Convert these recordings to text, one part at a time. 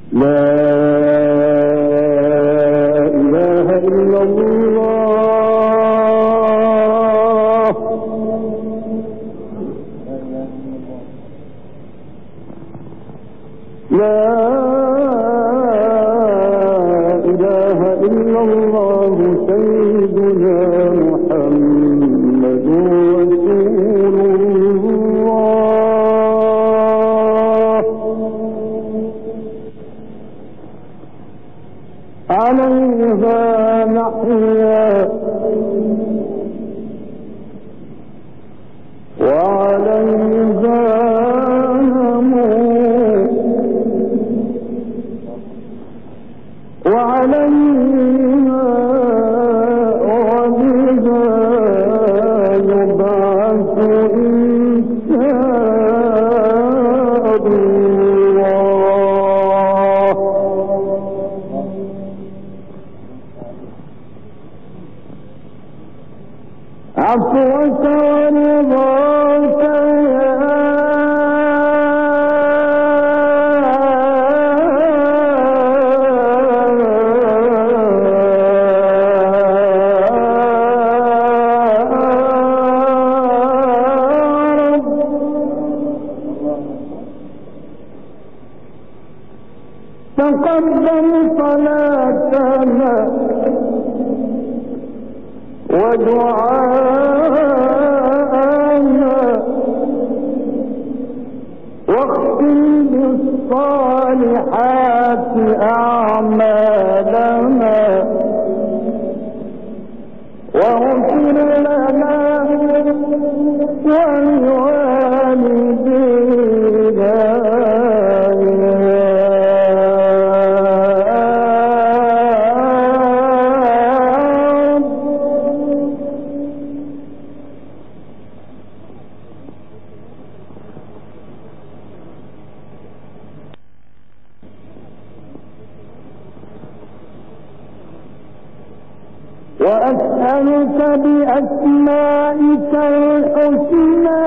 لا إله إلا الله لا إله إلا الله سيدنا محمد رسول الله عليها نحيا وعليها نموت وعليها وبها يبعث إن شاء الله عفوك ورضاك تقبل صلاتنا ودعاءنا واختم بالصالحات أعمالنا واغفر لنا ولوالدينا وأسألك بأسمائك الحسنى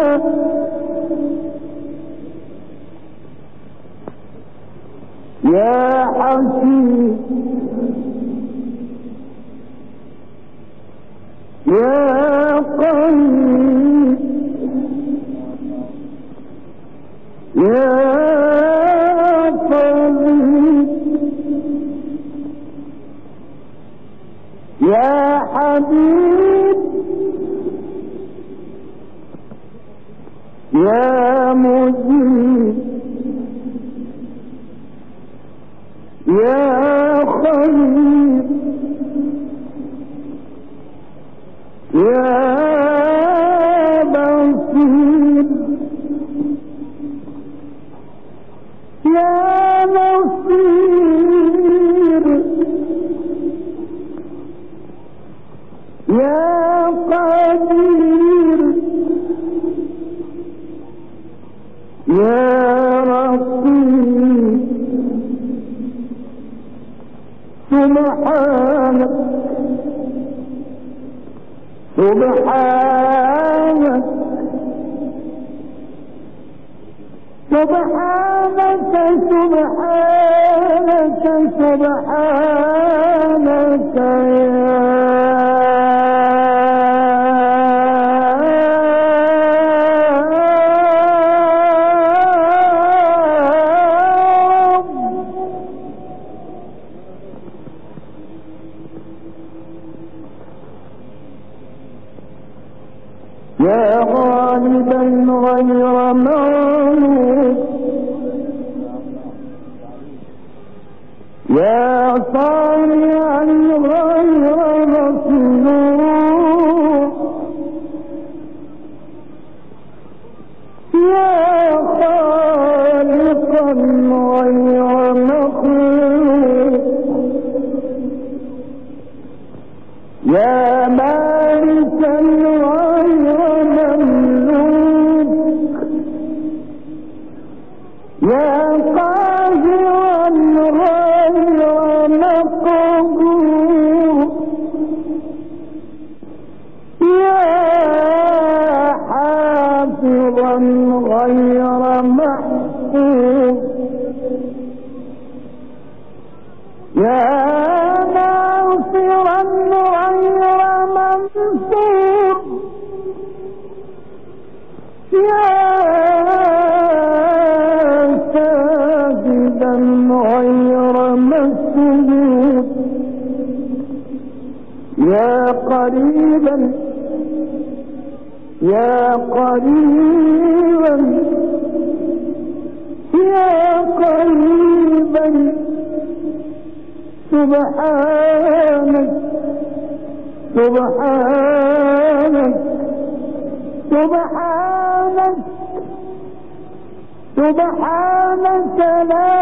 يا حكيم يا قريب يا طبيب يا حبيب يا مجيب يا خليل يا بصير يا نصير يا قدير يا رقيب سبحانك سبحانك سبحانك سبحانك سبحانك يا غالبا غير مغلوب يا صانعا غير مصنوع يا خالقا غير مخلوق يا مالكا يا قاهرا غير مقهور يا حافظا غير محفوظ يا ناصرا غير منصور يا ساجدا غير مسجود يا قريبا يا قريبا يا قريبا سبحانك سبحانك سبحانك سبحانك لا